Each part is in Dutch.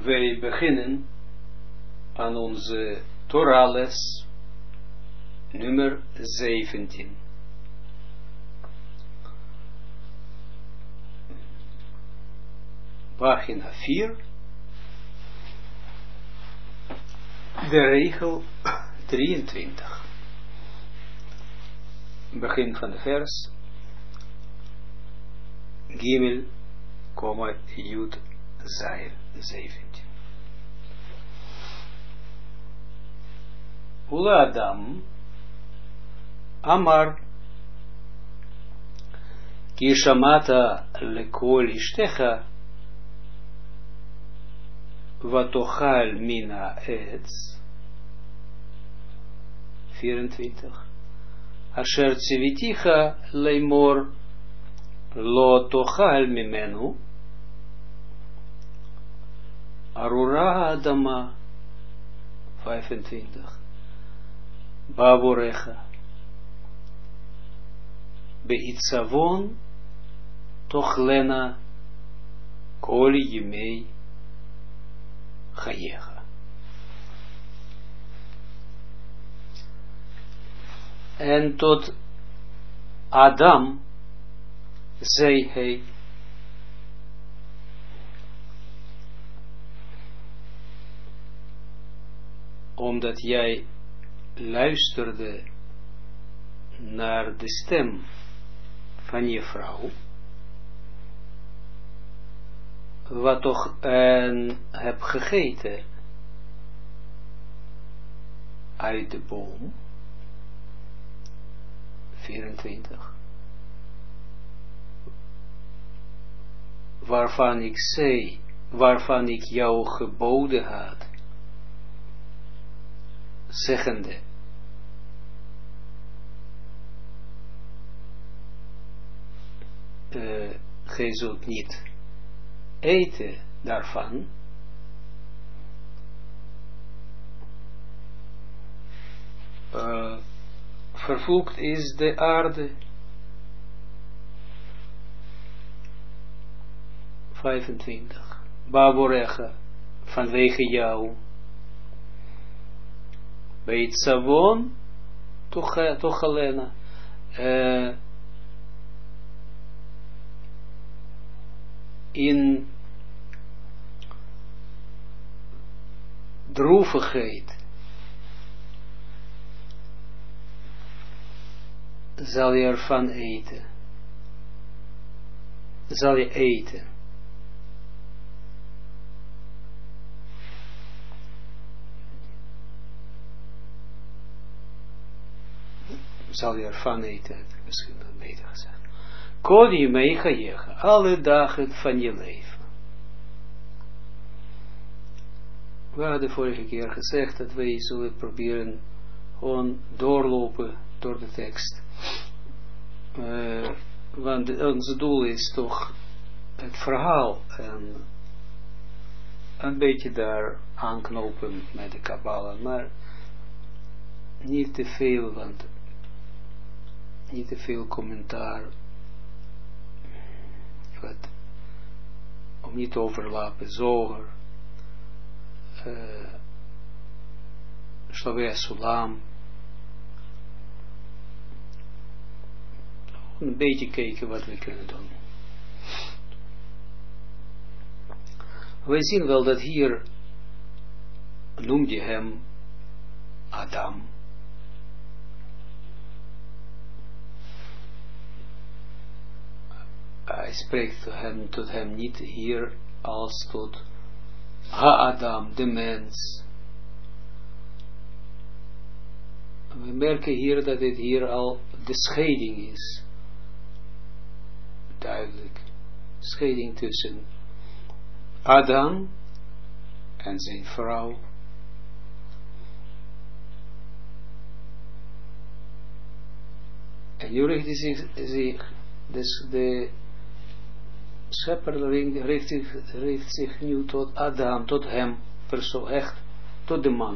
Wij beginnen aan onze Torah-les nummer 17. Pagina 4. De regel 23. Begin van de vers. Gimel, Jud, Zayin, 17. Ula Adam Amar Ki shamata lekol ishtecha vatochal mina etz 24 Asher tziviticha leimor lo tochal mimenu Arura Adama 25 Bavorecha Beitzavon Tochlena Kol Yimei Chayecha. En tot Adam zei hij: omdat jij luisterde naar de stem van je vrouw, wat toch en heb gegeten uit de boom, 24, waarvan ik jou geboden had, zeggende: gij zult niet eten daarvan, vervloekt is de aarde. 25. Bavorecha, vanwege jou. Beitzavon Tochalena, in droevigheid zal je ervan eten. Zal je eten. Zal je ervan eten, misschien wel beter gezegd. Kol Yimei Chayecha, alle dagen van je leven. We hadden vorige keer gezegd dat wij zullen proberen gewoon doorlopen door de tekst. Want ons doel is toch het verhaal en een beetje daar aanknopen met de Kabbalah, maar niet te veel, want niet te veel commentaar, om niet te overlappen, Zoger, Shavei Sulam, een beetje kijken wat we kunnen doen. Wij zien wel dat hier noemt je hem Adam. Hij spreekt tot hem niet hier als tot Ha-Adam, de mens. We merken hier dat het hier al de scheiding is. Duidelijk. Scheiding tussen Adam en zijn vrouw. En nu richt hij zich dus de schepper richt zich nu tot Adam, tot hem, persoon, echt, tot de man.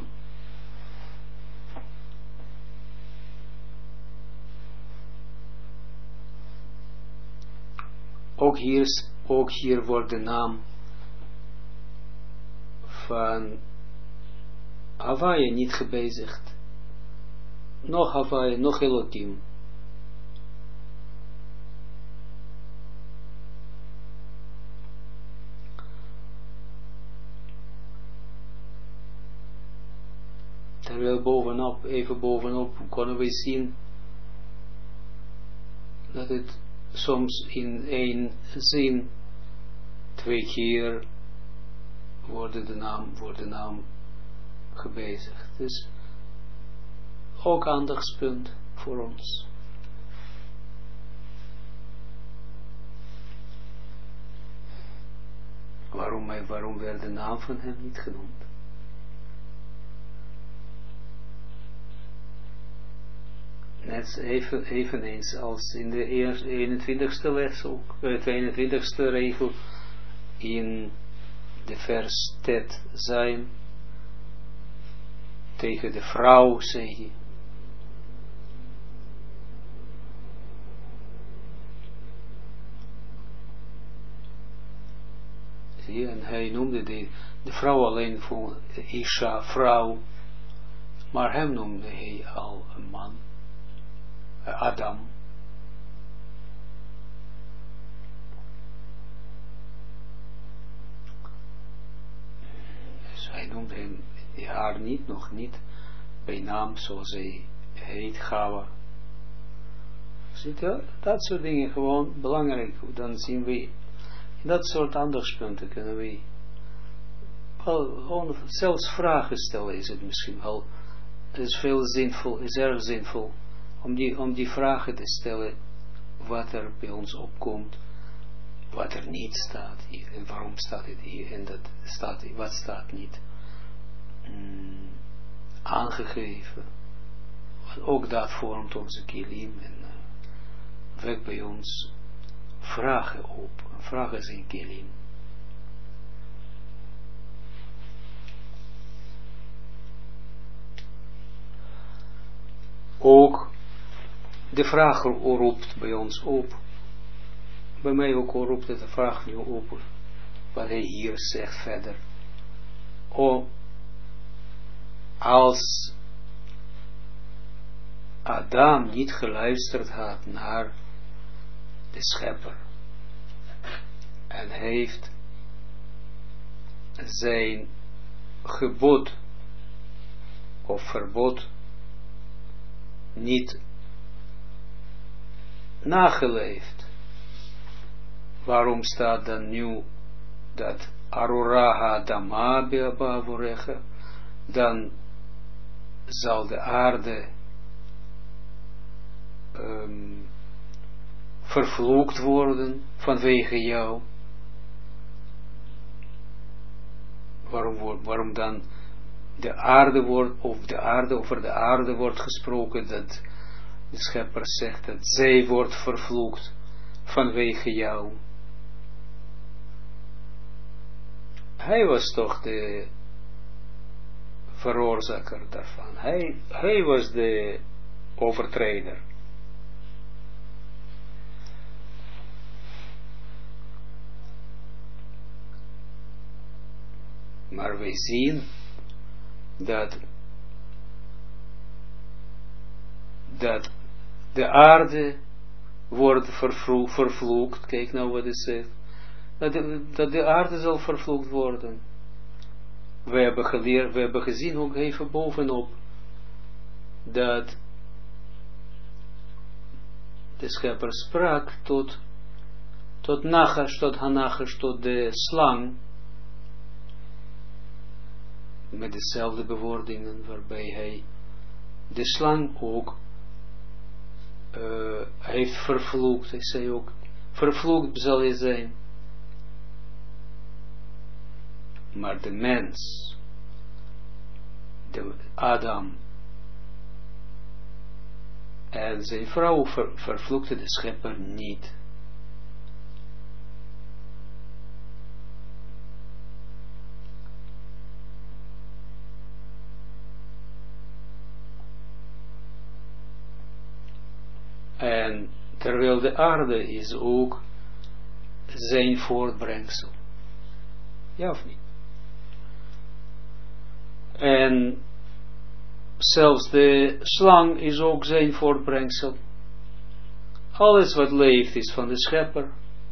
Ook hier wordt de naam van Hawaii niet gebezigd. Nog Hawaii, nog Elohim. Terwijl even bovenop, konden we zien dat het soms in één zin 2 keer wordt de naam gebezigd. Dus ook aandachtspunt voor ons. Waarom werd de naam van hem niet genoemd? Net eveneens als in de 21ste les ook, 22ste regel in de vers tet zijn tegen de vrouw, zei hij. Zie je, en hij noemde de vrouw alleen voor Isha, vrouw, maar hem noemde hij al een man. Adam. Dus hij noemde haar nog niet bij naam zoals hij heet, Gawa. Ziet je, dat soort dingen gewoon belangrijk. Dan zien we, in dat soort aandachtspunten kunnen we wel, zelfs vragen stellen is het misschien wel. Het is veel zinvol, is erg zinvol. Om die vragen te stellen, wat er bij ons opkomt, wat er niet staat hier, en waarom staat het hier, en dat staat, wat staat niet aangegeven. Want ook dat vormt onze kilim en wekt bij ons vragen op. Vragen zijn kilim. Ook de vraag roept bij ons op. Bij mij ook roept het de vraag nu op. Wat hij hier zegt verder. Als Adam niet geluisterd had naar de schepper. En heeft zijn gebod of verbod niet nageleefd. Waarom staat dan nu dat Aroraha Dama Beabavorege, dan zal de aarde vervloekt worden vanwege jou. Waarom dan de aarde wordt, over de aarde wordt gesproken, dat de schepper zegt dat zij wordt vervloekt vanwege jou. Hij was toch de veroorzaker daarvan. Hij was de overtreder. Maar wij zien dat de aarde wordt vervloekt. Kijk nou wat hij zegt. Dat de aarde zal vervloekt worden. We hebben geleerd, we hebben gezien ook even bovenop dat de schepper sprak tot Nachash, tot Hanachash, tot de slang, met dezelfde bewoordingen, waarbij hij de slang ook heeft vervloekt. Hij zei ook, vervloekt zal hij zijn. Maar de mens, de Adam en zijn vrouw vervloekte de schepper niet. En terwijl de aarde is ook zijn voortbrengsel. Ja of niet? En zelfs de slang is ook zijn voortbrengsel. Alles wat leeft is van de schepper.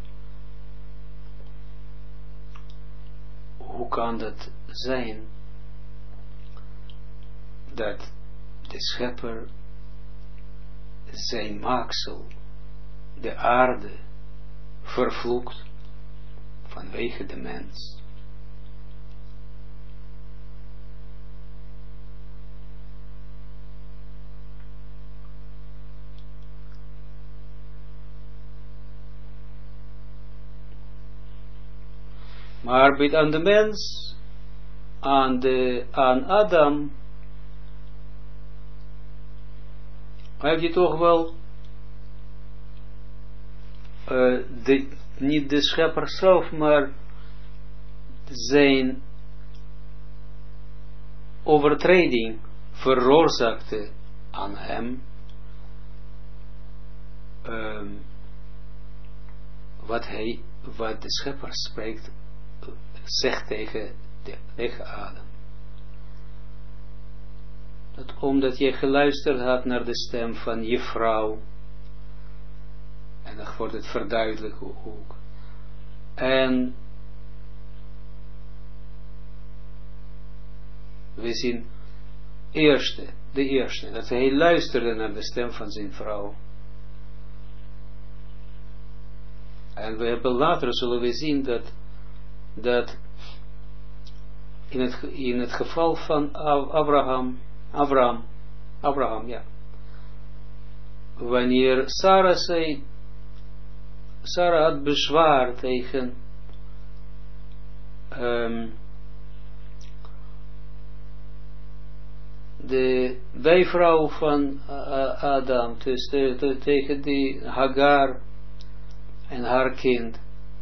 Hoe kan dat zijn? Dat de schepper zijn maaksel, de aarde, vervloekt vanwege de mens. Maar bij aan de mens, aan Adam, heb je toch wel niet de schepper zelf, maar zijn overtreding veroorzaakte aan hem wat de schepper spreekt, zegt tegen Adam. Dat omdat je geluisterd had naar de stem van je vrouw, en dan wordt het verduidelijk ook. En we zien de eerste, dat hij luisterde naar de stem van zijn vrouw. En we hebben later, zullen we zien, dat in het geval van Abraham, ja. Wanneer Sarah had bezwaar tegen de bijvrouw van Adam, dus tegen die Hagar en haar kind,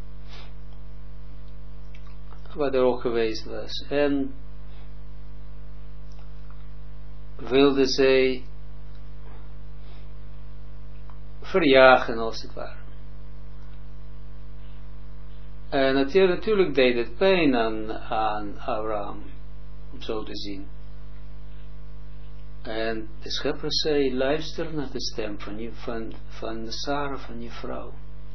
wat er ook geweest was, en wilde zij verjagen als het ware. En natuurlijk deed het pijn aan Abraham, om zo te zien. En de schepper zei, luister naar de stem van Sarah, van je vrouw.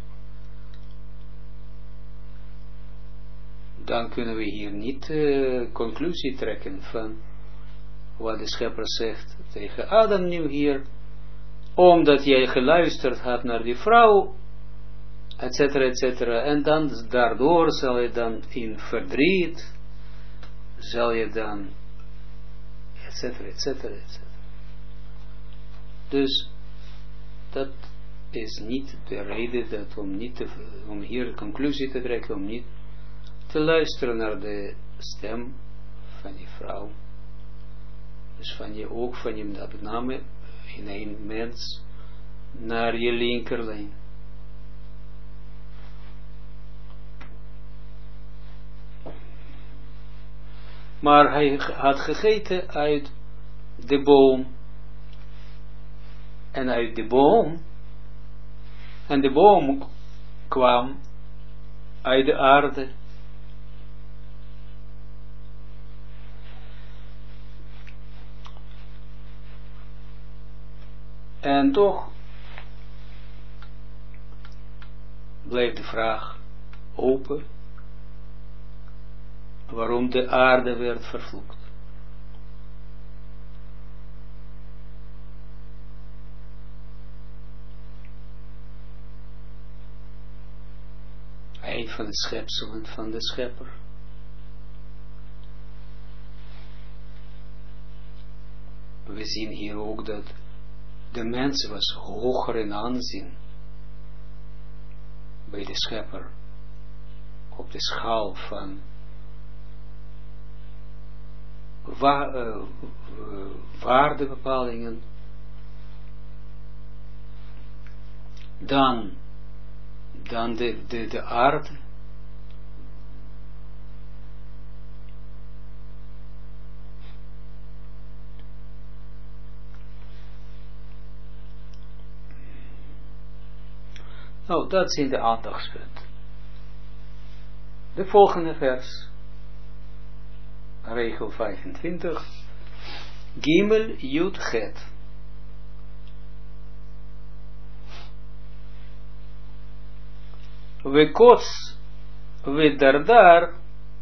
Dan kunnen we hier niet conclusie trekken van wat de schepper zegt tegen Adam nu hier, omdat jij geluisterd had naar die vrouw, etcetera, etcetera, en dan daardoor zal je dan in verdriet, zal je dan, etcetera, etcetera, etcetera. Dus dat is niet de reden dat om hier de conclusie te trekken, om niet te luisteren naar de stem van die vrouw. Dus ook van je met name in een mens naar je linkerlijn. Maar hij had gegeten uit de boom. En uit de boom. En de boom kwam uit de aarde. En toch bleef de vraag open waarom de aarde werd vervloekt. Een van de schepselen van de schepper. We zien hier ook dat de mens was hoger in aanzien bij de schepper op de schaal van waardebepalingen dan de aarde. Nou, dat zijn de aandachtspunten. De volgende vers. regel 25. Gimel Yud Het. We kots, we dardar,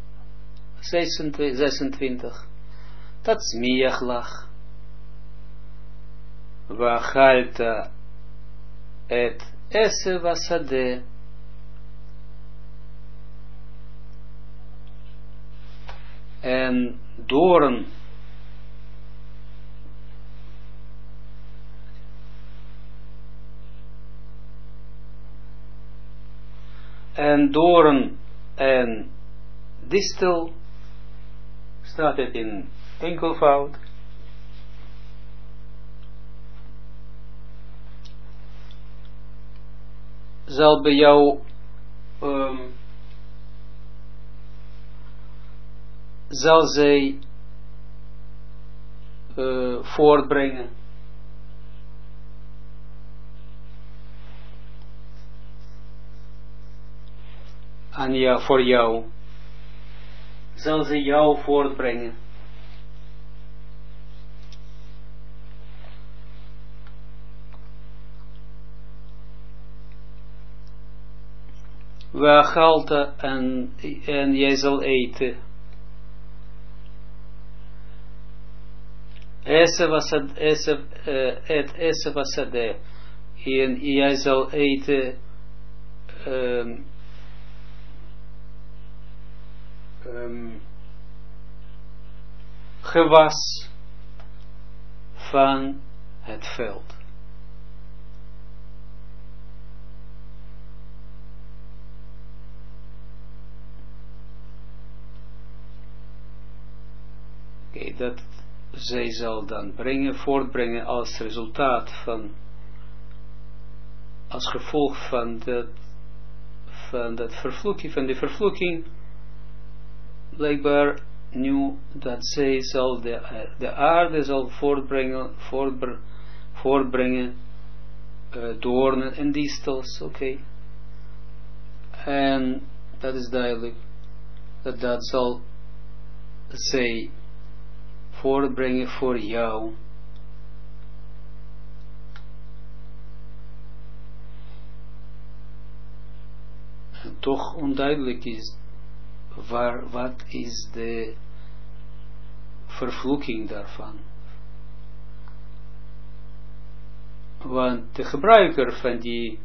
26. Dat smiach lach. We achalta et esse vasade. En doorn en distel staat het in enkelvoud. Zal bij jou zal zij voortbrengen aan jou, voor jou zal ze jou voortbrengen. Weachalta en jij zal eten. Esse wasade. En jij zal eten gewas van het veld. Oké, dat zij zal dan voortbrengen als resultaat van, als gevolg van dat vervloeking, van de vervloeking, blijkbaar nu dat zij zal de aarde zal voortbrengen doornen en distels, oké. En dat is duidelijk, dat zal zij voortbrengen voor jou. En toch onduidelijk is wat is de vervloeking daarvan. Want de gebruiker van die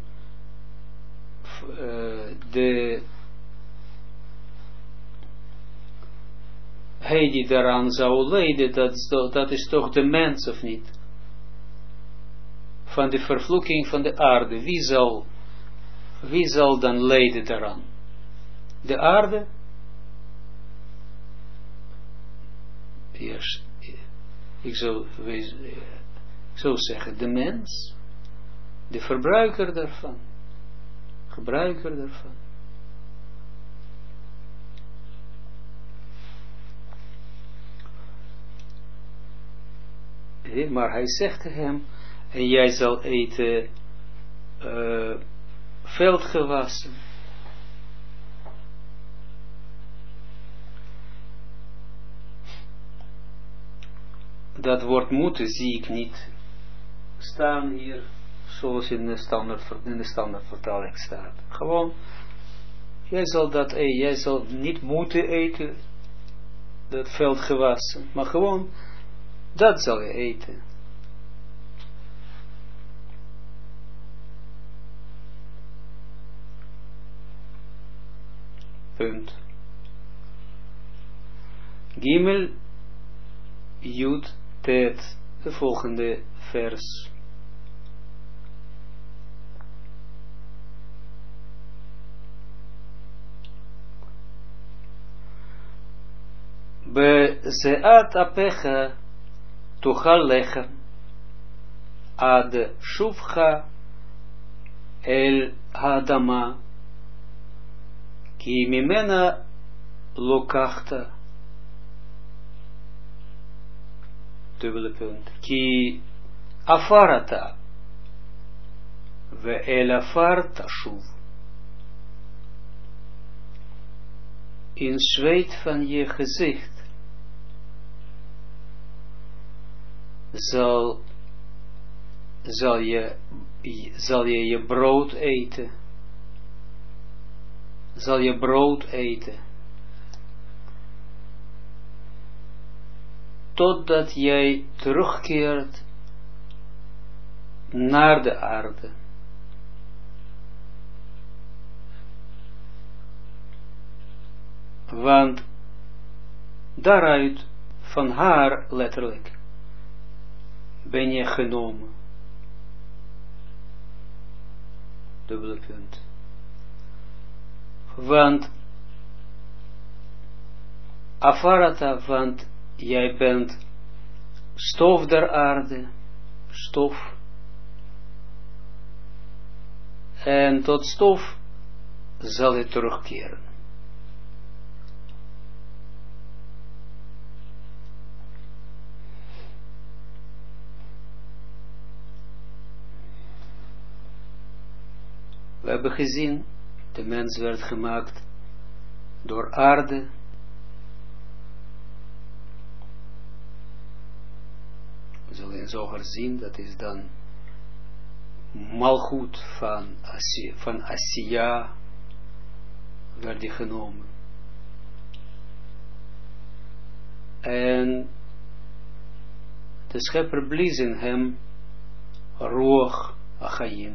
hij die daaraan zou lijden, dat is toch de mens of niet? Van de vervloeking van de aarde. Wie zal dan lijden daaraan? De aarde? Eerst, ik zou zeggen, de mens, de verbruiker daarvan, gebruiker daarvan. Maar hij zegt tegen hem, en jij zal eten veldgewassen. Dat woord moeten zie ik niet staan hier, zoals in de standaard vertaling staat. Gewoon, jij zal niet moeten eten, dat veldgewassen, maar gewoon, dat zal je eten. Punt. Gimel Yud Tet, de volgende vers. Bezeat apecha tuchal lechem ad shuvcha el haadama ki mimena lokachta. Dubbele punt. Ki afarata ve el afar tashuv. In zweet van je gezicht zal je brood eten. Zal je brood eten. Totdat jij terugkeert naar de aarde. Want daaruit, van haar letterlijk, ben je genomen. Dubbele punt. Want afarata, want jij bent stof der aarde, stof. En tot stof zal je terugkeren. We hebben gezien, de mens werd gemaakt door aarde. We zullen in Zohar zien, dat is dan malgoed van Asiya werd die genomen. En de schepper blies in hem Ruach Achayim.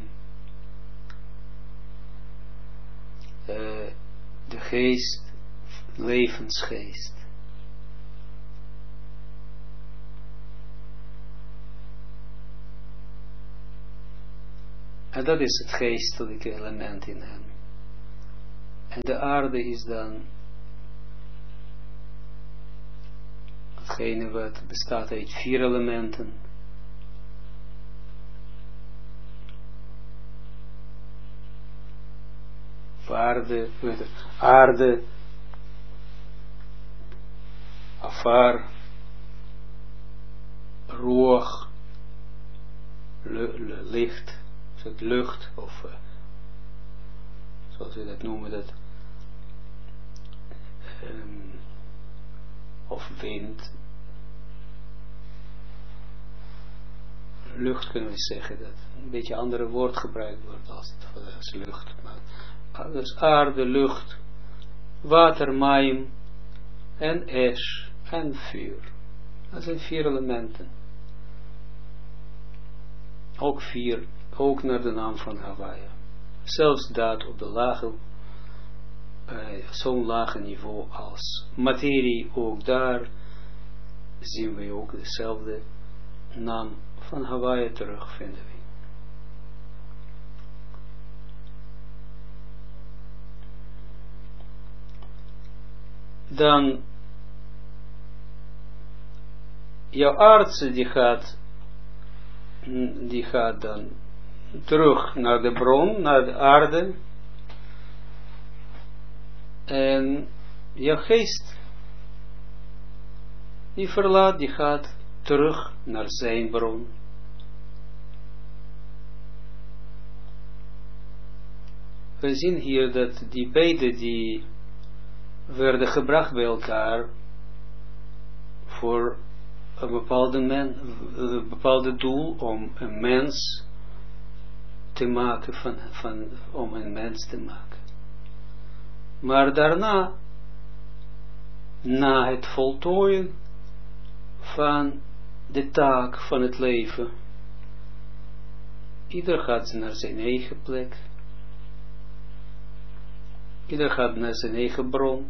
De geest, levensgeest. En dat is het geestelijke element in hem. En de aarde is dan hetgene wat bestaat uit 4 elementen. Aarde, afar, ruach, licht, lucht, of zoals we dat noemen, of wind. Lucht kunnen we zeggen, dat een beetje andere woord gebruikt wordt als lucht. Maar dus aarde, lucht, water, maim en ash en vuur. Dat zijn 4 elementen. Ook 4, ook naar de naam van Hawaii. Zelfs dat op de lage, zo'n lage niveau als materie, ook daar zien we ook dezelfde naam van Hawaii terugvinden we. Dan jouw aardse die gaat dan terug naar de bron, naar de aarde, en jouw geest die verlaat, die gaat terug naar zijn bron. We zien hier dat die beide die werden gebracht bij elkaar voor een bepaalde doel om een mens te maken, om een mens te maken. Maar daarna, na het voltooien van de taak van het leven, ieder gaat naar zijn eigen plek, ieder gaat naar zijn eigen bron.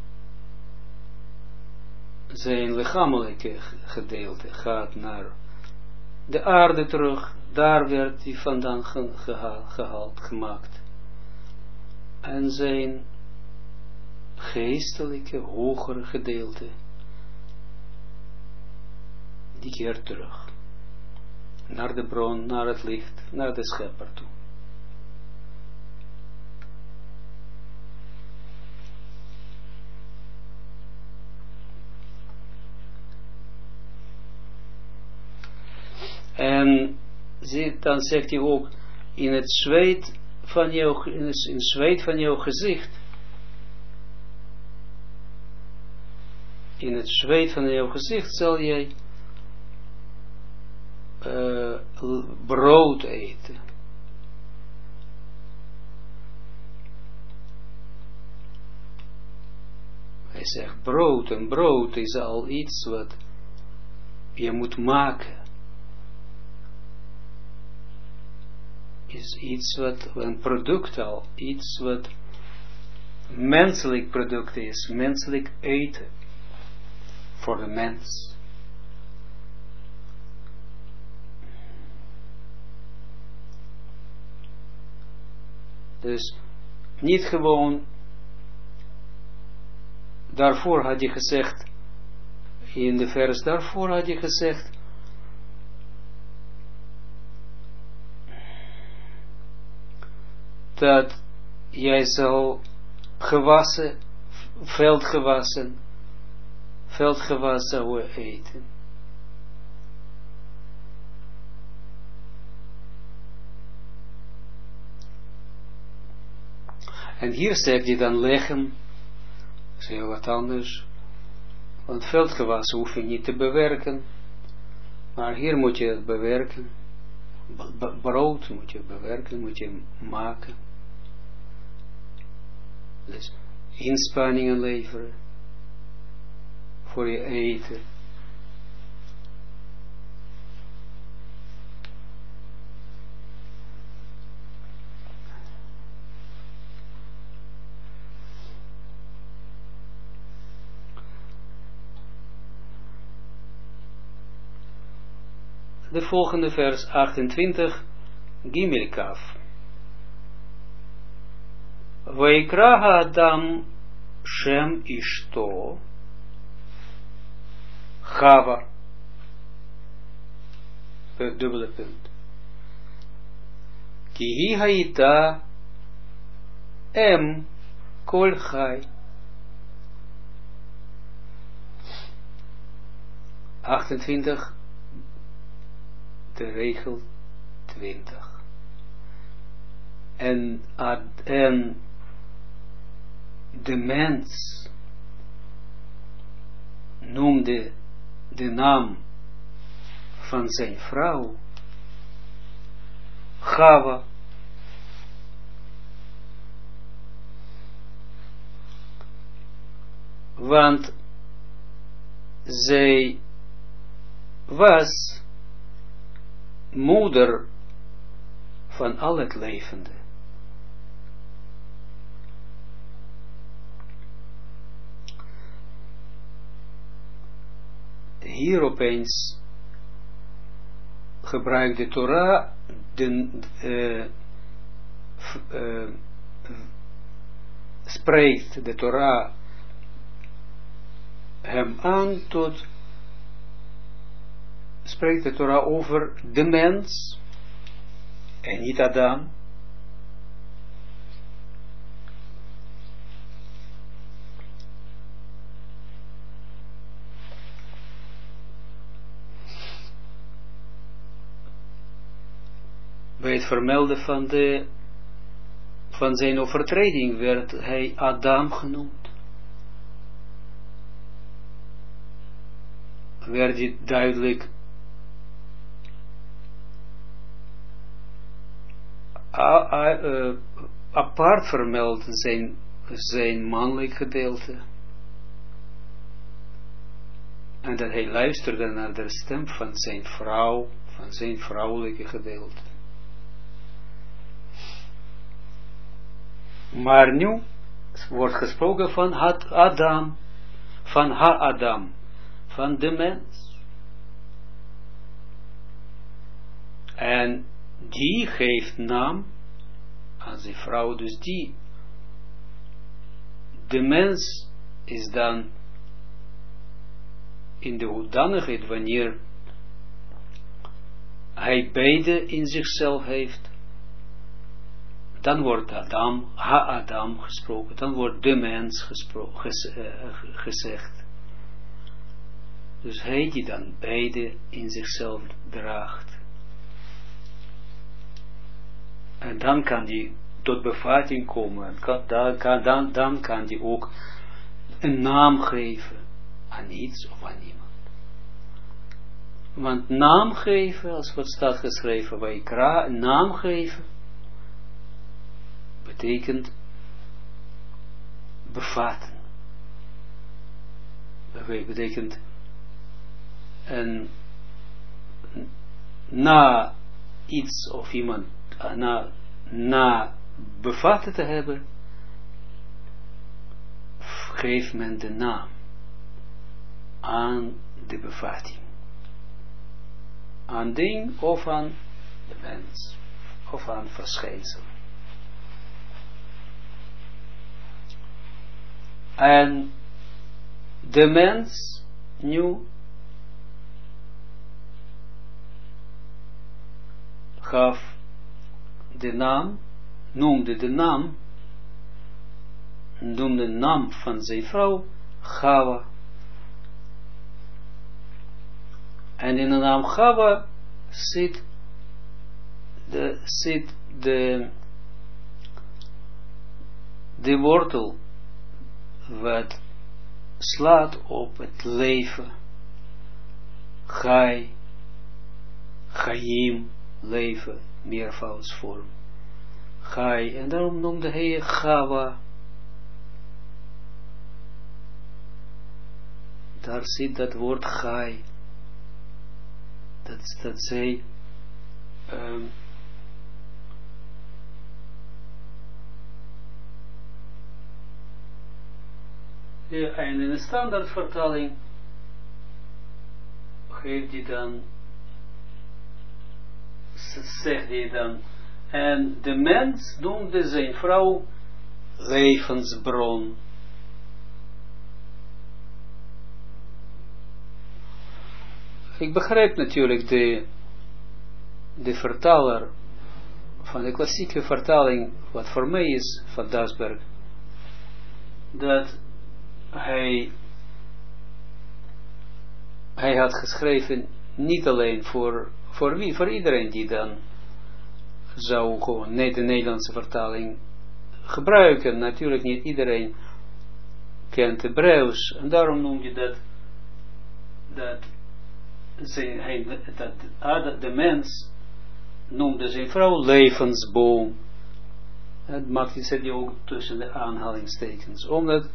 Zijn lichamelijke gedeelte gaat naar de aarde terug, daar werd hij vandaan gehaald, gemaakt. En zijn geestelijke, hogere gedeelte, die keert terug. Naar de bron, naar het licht, naar de schepper toe. En dan zegt hij ook, in het zweet van jouw gezicht, in het zweet van jouw gezicht zal jij brood eten. Hij zegt brood, en brood is al iets wat je moet maken. Is iets wat, een product al, iets wat menselijk product is, menselijk eten. Voor de mens. Dus niet gewoon, daarvoor had je gezegd, in de vers daarvoor had je gezegd, dat jij zal gewassen, veldgewas zou eten. En hier zegt hij dan lechem, is heel wat anders, want veldgewassen hoef je niet te bewerken, maar hier moet je het bewerken, brood moet je bewerken, moet je maken, dus inspanningen leveren, voor je eten. De volgende vers 28, Gimel Kaf. Vaikra Adam Shem Ishto Chava. Dubbele punt. Ki hi haita em kol chai. 28. De regel 20. En de mens noemde de naam van zijn vrouw Chava. Want zij was moeder van al het levende. Hier opeens gebruikt de Torah spreekt de Torah hem aan tot, spreekt de Torah over de mens en niet Adam. Bij het vermelden van zijn overtreding werd hij Adam genoemd. Werd hij duidelijk apart vermeld zijn mannelijk gedeelte. En dat hij luisterde naar de stem van zijn vrouw, van zijn vrouwelijke gedeelte. Maar nu wordt gesproken van Adam, van Ha-Adam, van de mens. En die geeft naam aan zijn vrouw, dus de mens is dan in de hoedanigheid wanneer hij beide in zichzelf heeft, dan wordt Adam, Ha-Adam gesproken, dan wordt de mens gezegd. Dus hij die dan beide in zichzelf draagt. En dan kan die tot bevatting komen, dan kan die ook een naam geven aan iets of aan iemand. Want naam geven, als wat staat geschreven bij Ikra, naam geven, betekent bevatten. Betekent na iets of iemand, na bevatten te hebben, geeft men de naam aan de bevatting. Aan ding of aan de mens, of aan verschijnsel. En de mens nu gaf de naam, noemde de naam van zijn vrouw Chava. En in de naam Chava zit de wortel wat slaat op het leven. Chai, Chaim, leven, meervoudsvorm. Chai, en daarom noemde hij Chava. Daar zit dat woord Chai. Dat zij en in de standaardvertaling geeft hij dan, zegt hij dan, en de mens noemde zijn vrouw levensbron. Ik begrijp natuurlijk de vertaler van de klassieke vertaling, wat voor mij is, van Dasberg, dat hij had geschreven, niet alleen voor wie, voor iedereen die dan zou gewoon de Nederlandse vertaling gebruiken. Natuurlijk niet iedereen kent Hebreeuws, en daarom noem je dat de mens noemde zijn vrouw levensboom. Het maakt zet je ook tussen de aanhalingstekens,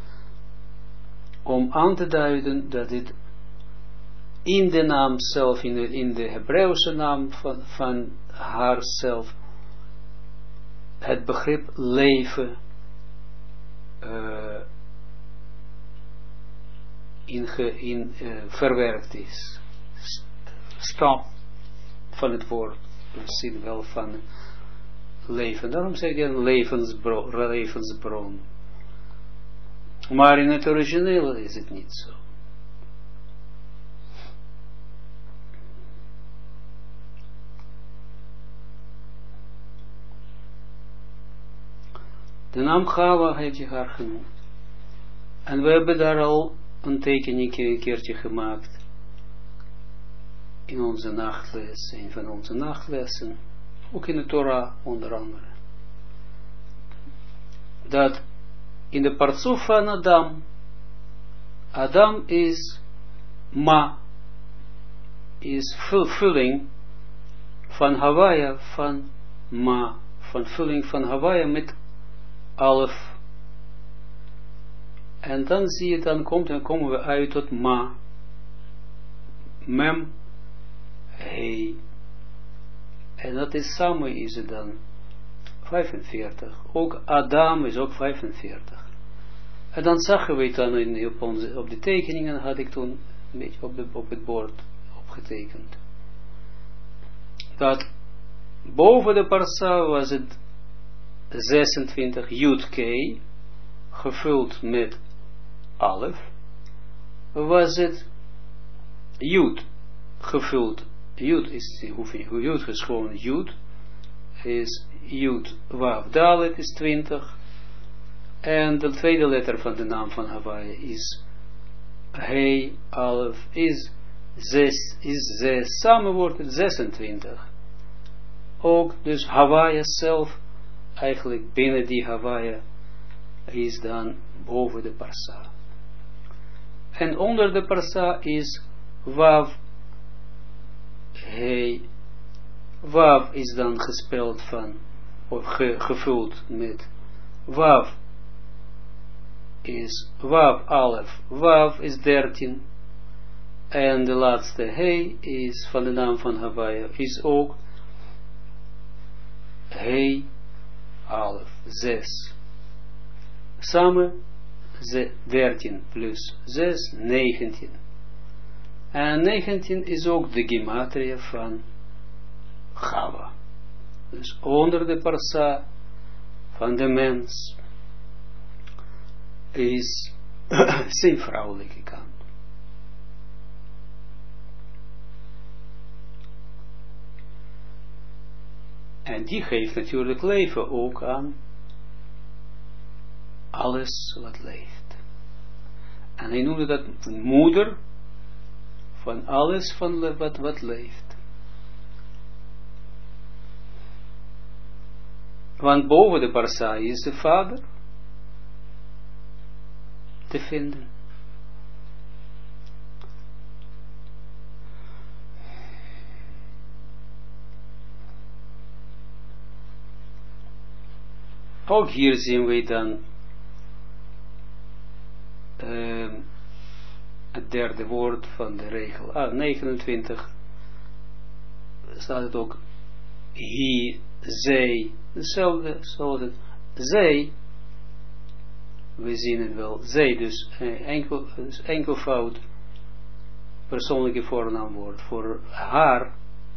om aan te duiden dat dit in de naam zelf, in de Hebreeuwse naam van haar zelf, het begrip leven verwerkt is. Stam van het woord, zin wel van leven. Daarom zeg je een levensbron. Maar in het origineel is het niet zo. De naam Chava heeft je haar genoemd. En we hebben daar al een tekening een keertje gemaakt. In onze nachtles, een van onze nachtlessen. Ook in de Torah onder andere. Dat in de partsoef van Adam is is vulling van Hawaii van van vulling van Hawaii met alef. En dan zie je, dan komen we uit tot mem, hey. En dat is samen is het dan 45. Ook Adam is ook 45. En dan zagen we het dan op de tekeningen, had ik toen een beetje op het bord opgetekend. Dat boven de parsa was het 26 Yud K, gevuld met alef, was het Yud gevuld. Yud is, Yud is gewoon Yud, is Yud Wav Dalet is 20, en de tweede letter van de naam van Hawaii is Hey, alef, is 6, samen wordt het 26. Ook dus Hawaii zelf, eigenlijk binnen die Hawaii, is dan boven de parsa. En onder de parsa is Wav He, Wav is dan gespeld van, of gevuld met, Wav is, Wav Alef, Wav is 13, en de laatste He is van de naam van Havaya, is ook He Alef, 6. Samen 13 plus 6, 19. En 19 is ook de gematria van Chava. Dus onder de parsa van de mens is zijn vrouwelijke kant. En die geeft natuurlijk leven ook aan alles wat leeft. En hij noemde dat moeder van alles van wat leeft. Want boven de parsa is de vader te vinden. Ook hier zien we dan het derde woord van de regel 29 staat het ook hij, zij, hetzelfde, zij, we zien het wel, zij dus enkelvoud persoonlijke voornaamwoord voor haar,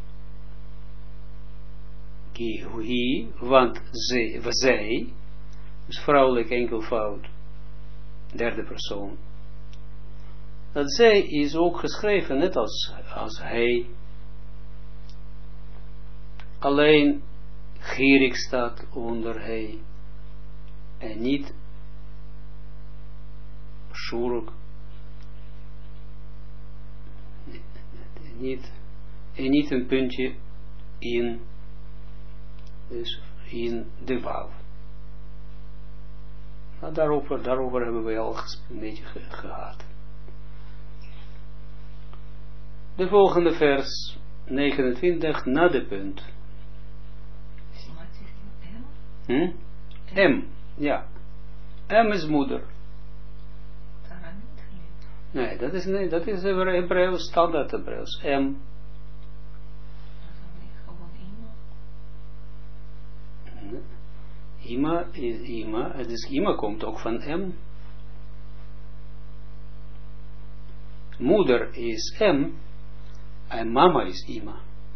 hij, want zij, dus vrouwelijk enkelvoud, derde persoon. Dat zij is ook geschreven net als hij. Alleen gierig staat onder hij. En niet shuruk. En niet een puntje in. Dus in de waw. Nou, daarover hebben we al een beetje gehad. De volgende vers 29 na de punt. M, ja. M is moeder. Nee, dat is Hebreeuws, standaard Hebreeuws. M. Ima is Ima, dus Ima komt ook van M. Moeder is M en mama is Ima.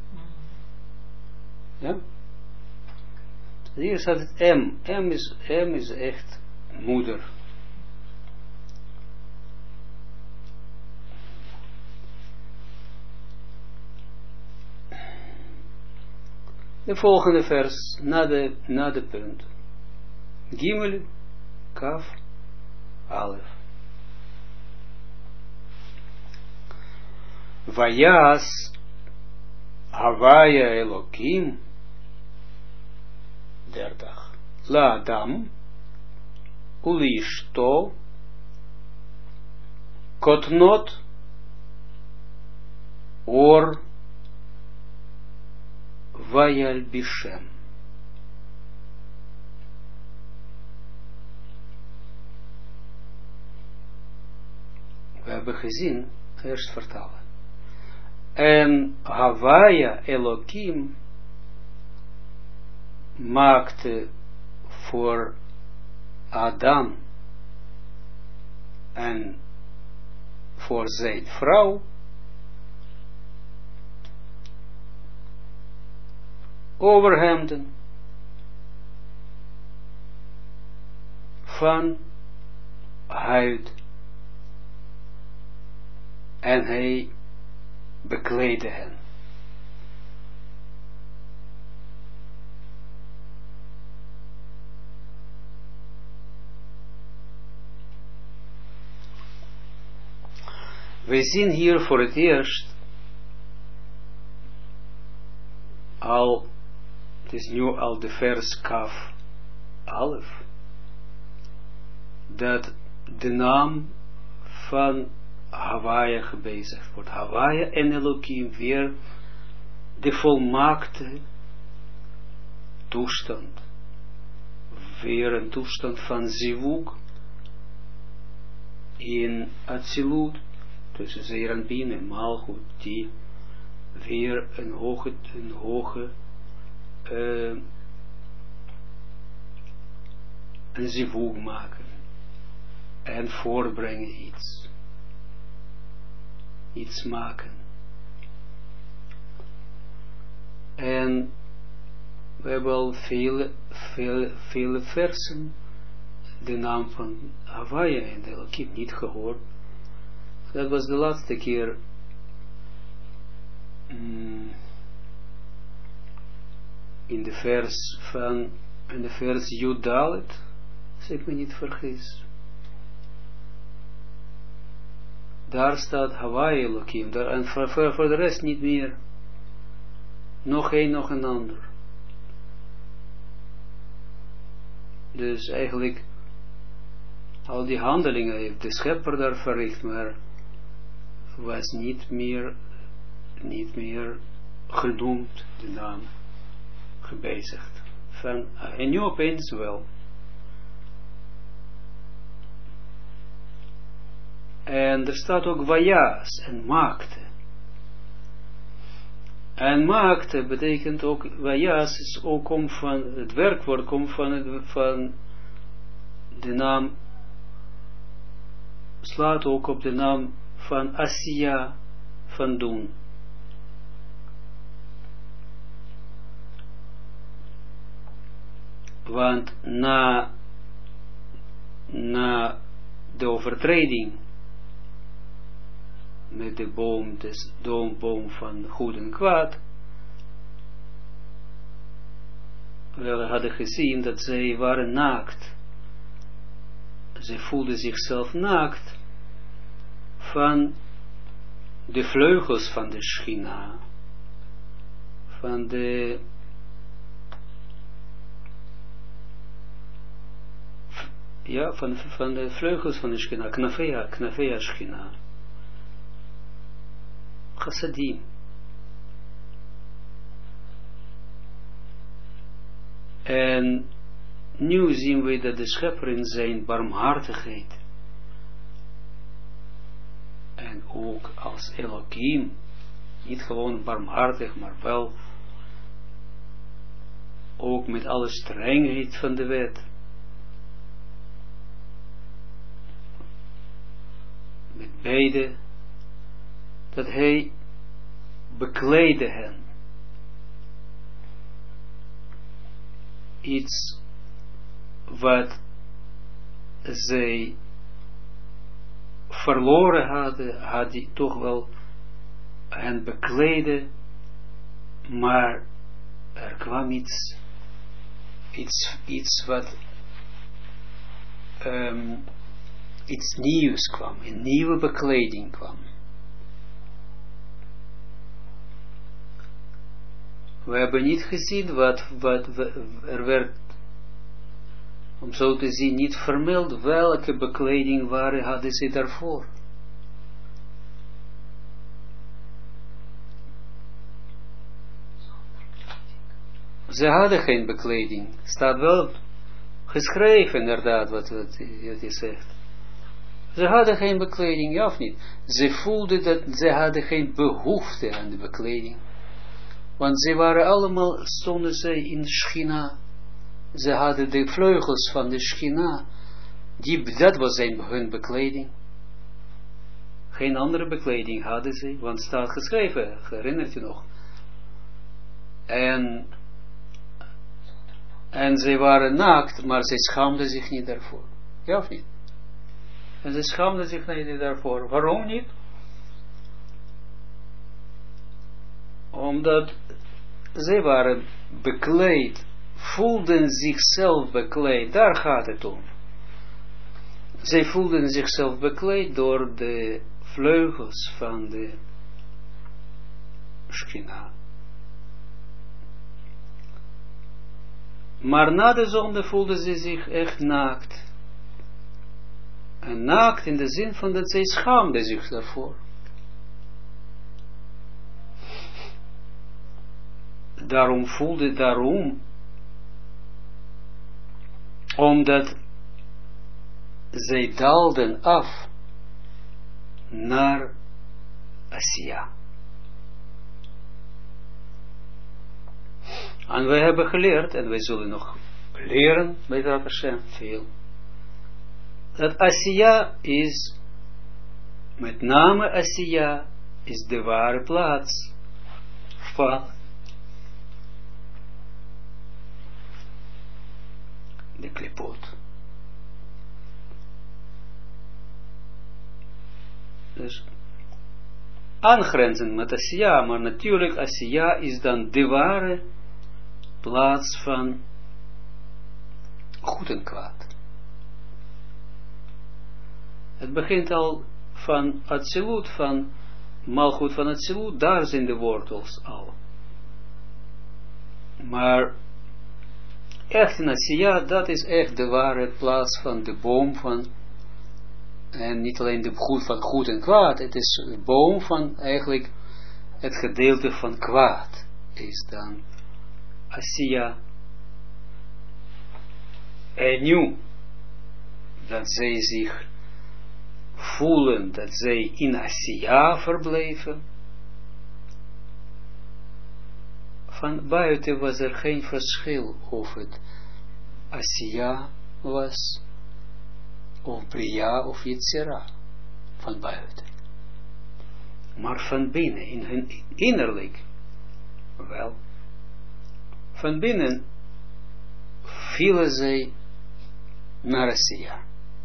Ja? Hier staat het M. M is echt moeder. De volgende vers, na de punt. Gimel, Kaf, Alef. Vayas, Havaya Elokim, 30. La Adam, Ulishto, Kotnot, Or, Vayal Bishem. We hebben gezien, eerst vertalen. En Havaya Elohim maakte voor Adam en voor zijn vrouw overhemden van huid en hij bekleedde hen. We zien hier voor het eerst al, het is nu al de vers Kaf Alef, dat de naam van Havaya gebezigd wordt. Havaya en Elohim weer de volmaakte toestand, weer een toestand van zivug in Atsilut, tussen Zeer Anpin en Malchut, die weer een hoge een zivug maken en voorbrengen iets maken. En we hebben al vele versen de naam van Havaya en de Elohim niet gehoord. Dat was de laatste keer in de vers Judalet, als ik me niet vergis. Daar staat Havaya Elohim, en voor de rest niet meer. Nog een ander. Dus eigenlijk al die handelingen heeft de schepper daar verricht, maar was niet meer genoemd, de naam gebezigd. En nu opeens wel. En er staat ook wajas en maakte. En maakte betekent ook, wajas is ook komt van, het werkwoord komt van de naam, slaat ook op de naam van Asiya, van doen. Want na de overtreding met de boom van goed en kwaad, we hadden gezien dat zij waren naakt. Zij voelden zichzelf naakt van de vleugels van de Schina, van de van de vleugels van de Schina, knafea Schina, chassadim. En nu zien we dat de schepper in zijn barmhartigheid en ook als Elohim, niet gewoon barmhartig, maar wel ook met alle strengheid van de wet, met beide, dat hij bekleedde hen. Iets wat zij verloren hadden, had hij toch wel hen bekleden, maar er kwam iets wat iets nieuws kwam, een nieuwe bekleding kwam. We hebben niet gezien wat er werd, om zo te zien, niet vermeld welke bekleding hadden ze daarvoor. Ze hadden geen bekleding. Staat wel geschreven inderdaad wat je zegt. Ze hadden geen bekleding, ja of niet? Ze voelden dat ze hadden geen behoefte aan de bekleding. Want ze waren allemaal, stonden ze in Schina. Ze hadden de vleugels van de Schina. Dat was hun bekleding. Geen andere bekleding hadden ze, want het staat geschreven, herinnert je nog. En ze waren naakt, maar ze schaamden zich niet daarvoor. Ja of niet? En ze schaamden zich niet daarvoor. Waarom niet? Omdat zij waren bekleed, voelden zichzelf bekleed, daar gaat het om. Zij voelden zichzelf bekleed door de vleugels van de Schina. Maar na de zonde voelden ze zich echt naakt. En naakt in de zin van dat zij schaamden zich daarvoor. omdat zij daalden af naar Asiya. En we hebben geleerd, en wij zullen nog leren, bij Bezrat Hashem, veel, dat Asiya is, met name Asiya, is de ware plaats van de klipot. Dus aangrenzend met Asiya, maar natuurlijk Asiya is dan de ware plaats van goed en kwaad. Het begint al van Atsilut, van Malchut van Atsilut, daar zijn de wortels al. Maar echt in Asiya, dat is echt de ware plaats van de boom van, en niet alleen de goed van goed en kwaad, het is de boom van eigenlijk het gedeelte van kwaad, is dan Asiya. En nu, dat zij zich voelen, dat zij in Asiya verbleven, van buiten was er geen verschil of het Asiya was, of Bria of Yetzira, van buiten. Maar van binnen, in hun innerlijk, wel, van binnen vielen zij naar Asiya.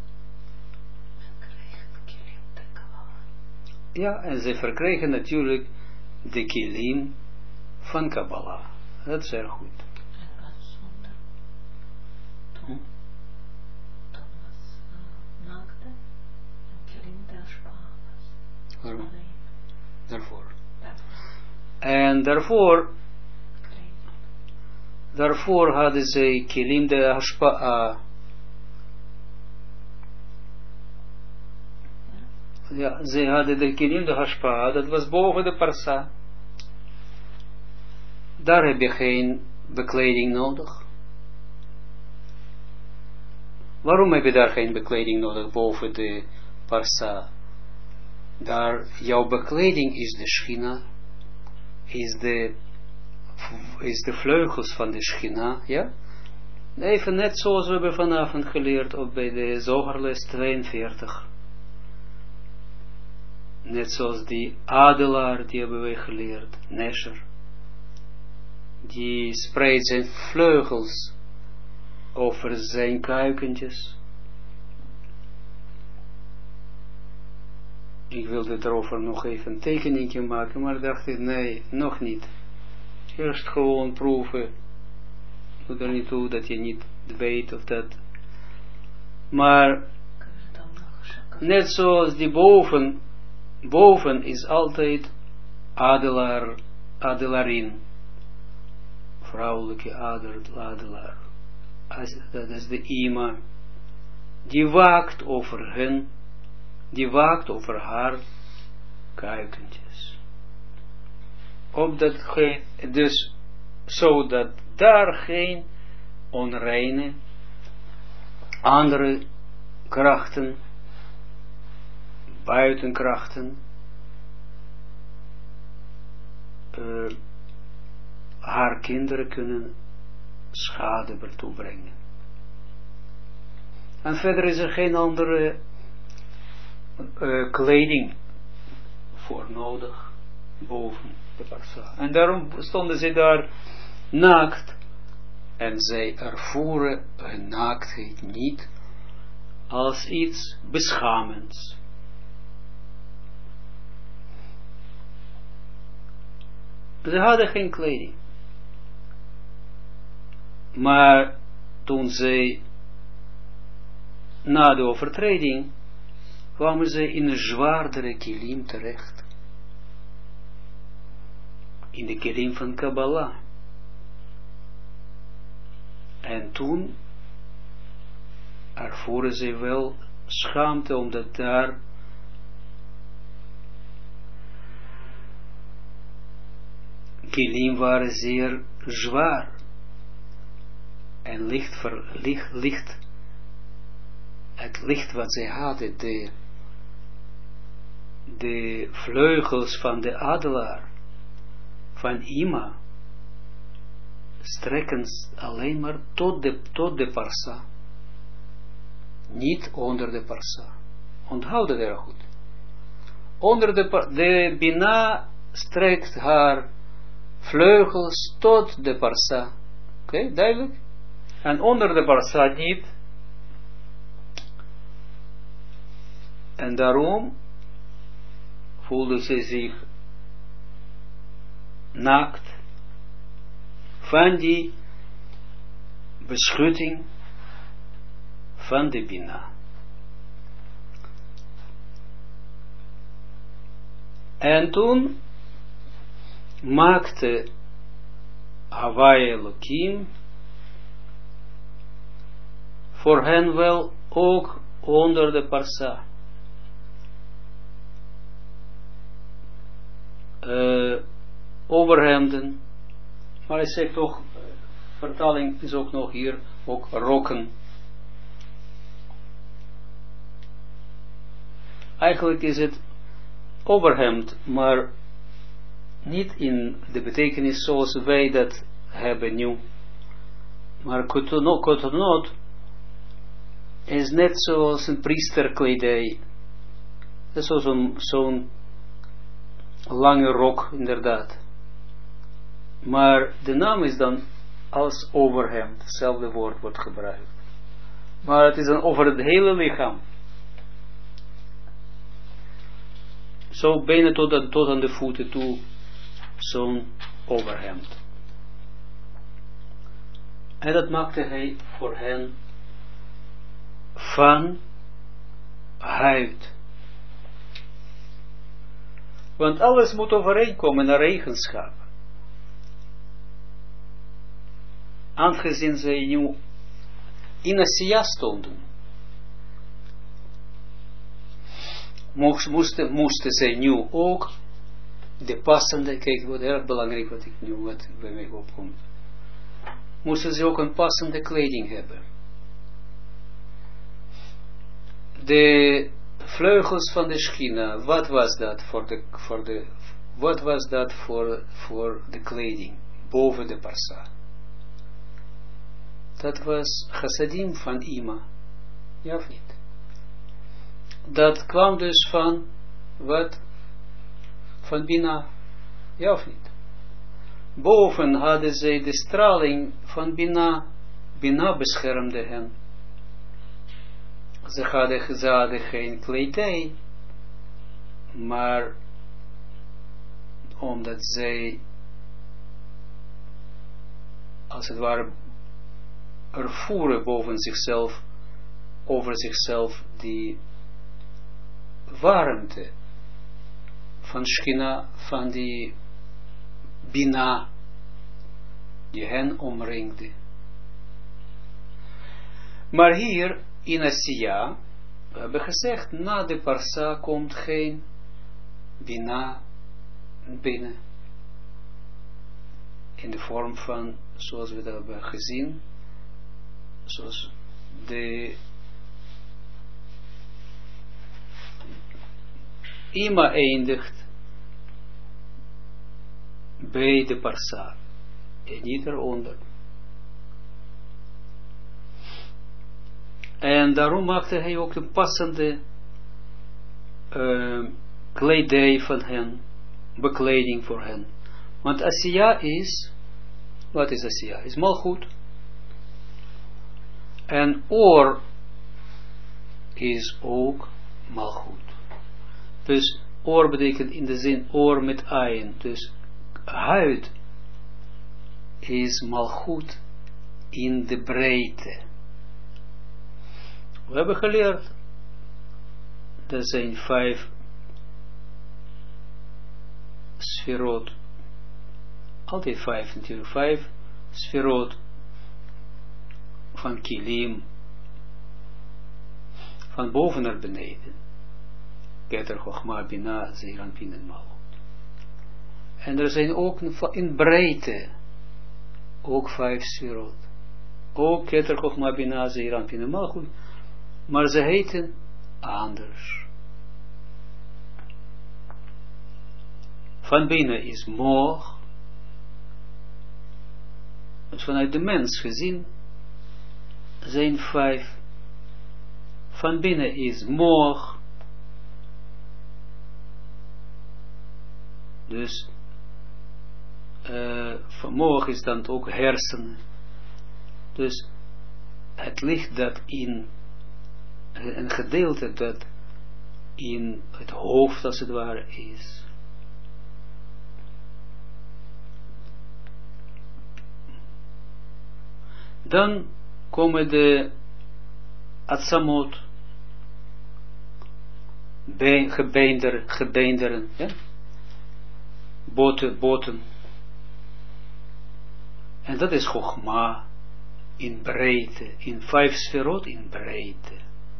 Ja, en ze verkregen natuurlijk de kilim van Kabbalah. Dat is erg goed. En wat zonde? Toen was naakte en kilim de Ashpa was. Waarom? Daarvoor. En daarvoor hadden ze kilim de Ashpa. Ja, ze hadden de kilim de Ashpa, dat was boven de parsa. Daar heb je geen bekleding nodig. Waarom heb je daar geen bekleding nodig boven de parsa? Daar, jouw bekleding is de Shechina, is de vleugels van de Shechina, ja? Even net zoals we hebben vanavond geleerd op bij de Zoharles 42. Net zoals die adelaar, die hebben wij geleerd, Nesher. Die spreidt zijn vleugels over zijn kuikentjes. Ik wilde erover nog even een tekeningje maken, maar dacht ik, nee, nog niet. Eerst gewoon proeven. Doe er niet toe dat je niet weet of dat. Maar, net zoals die boven is altijd adelarin. Vrouwelijke adelaar. Dat is de ima. Die waakt over hen. Die waakt over haar kuikentjes. Dus zodat daar geen onreine andere krachten, buitenkrachten, haar kinderen kunnen schade ertoe brengen. En verder is er geen andere kleding voor nodig boven de parsa. En daarom stonden ze daar naakt en zij ervoeren hun naaktheid niet als iets beschamends. Ze hadden geen kleding. Maar toen zij na de overtreding kwamen ze in een zwaardere kilim terecht. In de kilim van Kabbalah. En toen ervoeren ze wel schaamte, omdat daar kilim waren zeer zwaar. En licht, het licht wat zij hadden, de vleugels van de adelaar, van Ima, strekken alleen maar tot de parsa. Niet onder de parsa. Onthoud het erg goed. Onder de Bina strekt haar vleugels tot de parsa. Oké, duidelijk? En onder de parsa niet. En daarom voelde ze zich naakt van die beschutting van de Bina. En toen maakte Hawaii Elohim voor hen wel ook onder de parsa. Overhemden, maar hij zegt toch, vertaling is ook nog hier, ook rokken. Eigenlijk is het overhemd, maar niet in de betekenis zoals wij dat hebben nu. Maar kotonot is net zoals een priesterkledij. Dat is zo'n lange rok, inderdaad. Maar de naam is dan als overhemd. Hetzelfde woord wordt gebruikt. Maar het is dan over het hele lichaam. Zo bijna tot aan de voeten toe. Zo'n overhemd. En dat maakte hij voor hen van huid. Want alles moet overeenkomen naar eigenschappen. Aangezien zij nu in Asiya stonden, moesten zij nu ook de passende, kijk wat erg belangrijk wat bij mij opkomt, moesten ze ook een passende kleding hebben. De vleugels van de Schina, wat was dat voor de kleding boven de parsa? Dat was chassadim van Ima, ja of niet? Dat kwam dus van wat? Van Bina, ja of niet? Boven hadden zij de straling van Bina. Bina beschermde hen. Ze hadden geen kledij, maar omdat zij als het ware ervoeren boven zichzelf, over zichzelf die warmte van Schina, van die Bina die hen omringde. Maar hier in Asiya, we hebben gezegd, na de parsa komt geen Bina binnen. In de vorm van, zoals we dat hebben gezien, zoals de Ima eindigt bij de parsa en niet eronder. En daarom maakte hij ook de passende kledij van hen, bekleding voor hen. Want Asiya is, wat is Asiya? Is malchut. En oor is ook malchut. Dus oor betekent in de zin oor met ayin. Dus huid is malchut in de breedte. We hebben geleerd, dat zijn 5 sferot, altijd 5 natuurlijk, 5 sferot van kilim, van boven naar beneden. Keter, Chochma, Bina, Zeeran, Pin en Malchut. En er zijn ook in breedte ook 5 sferot. Ook Keter, Chochma, Bina, Zeir, Anpin en Malchut. Maar ze heten anders. Van binnen is Moch. Dus vanuit de mens gezien zijn 5. Van binnen is Moch. Dus van Moch is dan ook hersenen. Dus het licht dat in een gedeelte dat in het hoofd als het ware is. Dan komen de Atzamot, gebeenderen, ja? Boten. En dat is Chochma in breedte, in 5 sferot in breedte.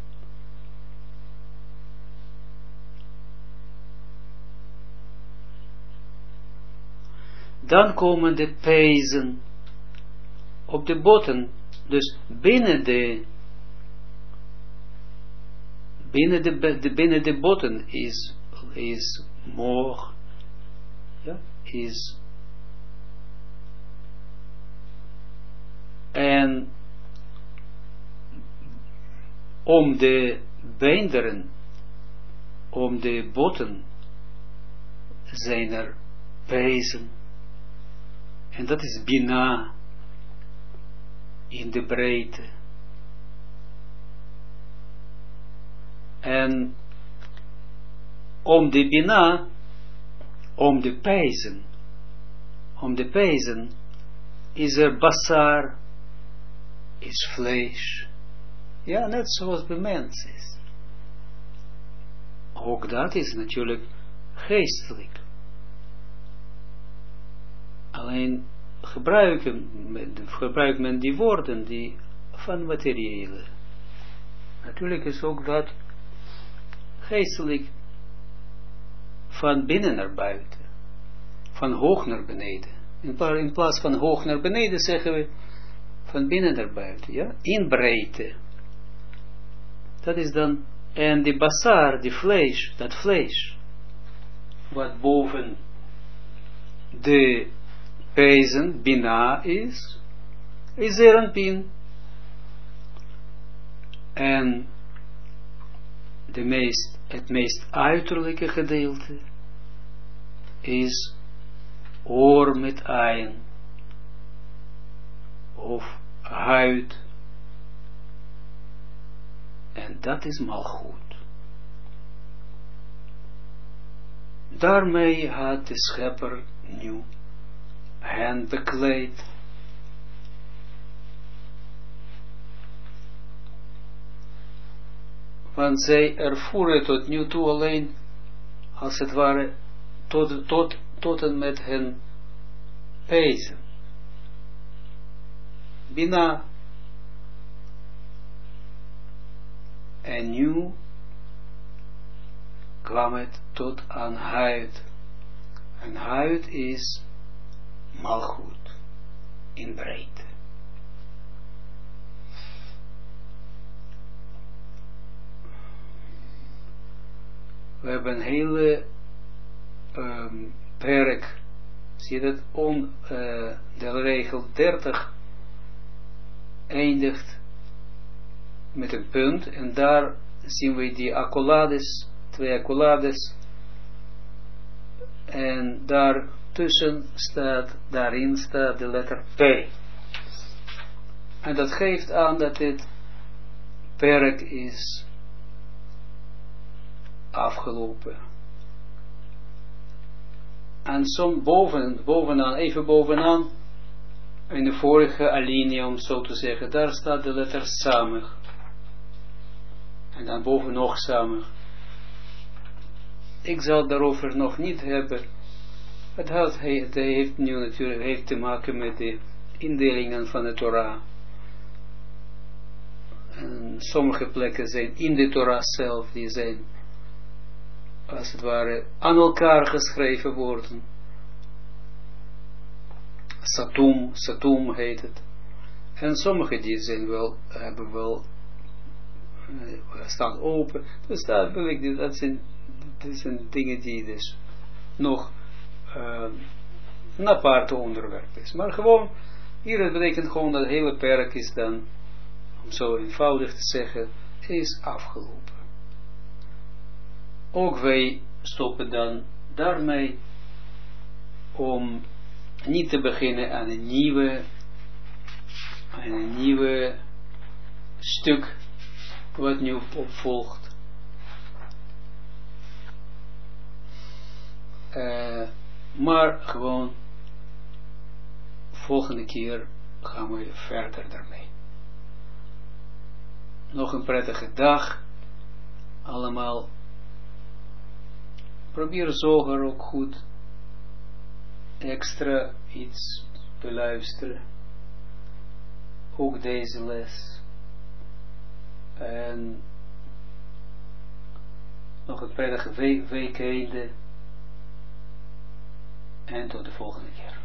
Dan komen de pezen op de botten, dus binnen de botten is Moch, ja, is en om de beenderen, om de botten zijn er pezen en dat is Bina in de breedte. En om de Bina, om de pezen is er basar, is vlees. Ja, net zoals bij mens is. Ook dat is natuurlijk geestelijk. Alleen gebruikt men die woorden die van materiële. Natuurlijk is ook dat geestelijk van binnen naar buiten, van hoog naar beneden. In plaats van hoog naar beneden zeggen we van binnen naar buiten, ja, in breedte. Dat is dan, en die basar, die vlees, dat vlees, wat boven de pezen, Bina is Zeir Anpin. En het meest uiterlijke gedeelte is oor met ayin of huid, en dat is Malchut. Daarmee had de schepper nu hen bekleed. Want zij ervoeren tot nu toe alleen, als het ware, tot en met hen pezen. Bina. En nu kwam het tot aan huid. En huid is Malchut in breedte. We hebben een hele perk, zie je dat, de regel 30 eindigt met een punt en daar zien we die accolades, 2 accolades en daarin staat de letter P. En dat geeft aan dat dit perk is afgelopen. En soms bovenaan, even bovenaan, in de vorige alinea, om zo te zeggen, daar staat de letter Samech. En dan boven nog Samech. Ik zal daarover nog niet hebben. Het heeft nu natuurlijk te maken met de indelingen van de Torah. En sommige plekken zijn in de Torah zelf, die zijn als het ware aan elkaar geschreven worden. Satum heet het. En sommige die zijn wel, hebben wel, staan open. Dus dat zijn dingen die dus nog een aparte onderwerp is. Maar gewoon, hier het betekent gewoon dat het hele perk is dan, om zo eenvoudig te zeggen, is afgelopen. Ook wij stoppen dan daarmee om niet te beginnen aan een nieuwe stuk wat nu opvolgt. Maar gewoon volgende keer gaan we verder daarmee. Nog een prettige dag allemaal. Probeer Zoger ook goed extra iets beluisteren. Ook deze les. En nog een prettige weekende. En tot de volgende keer.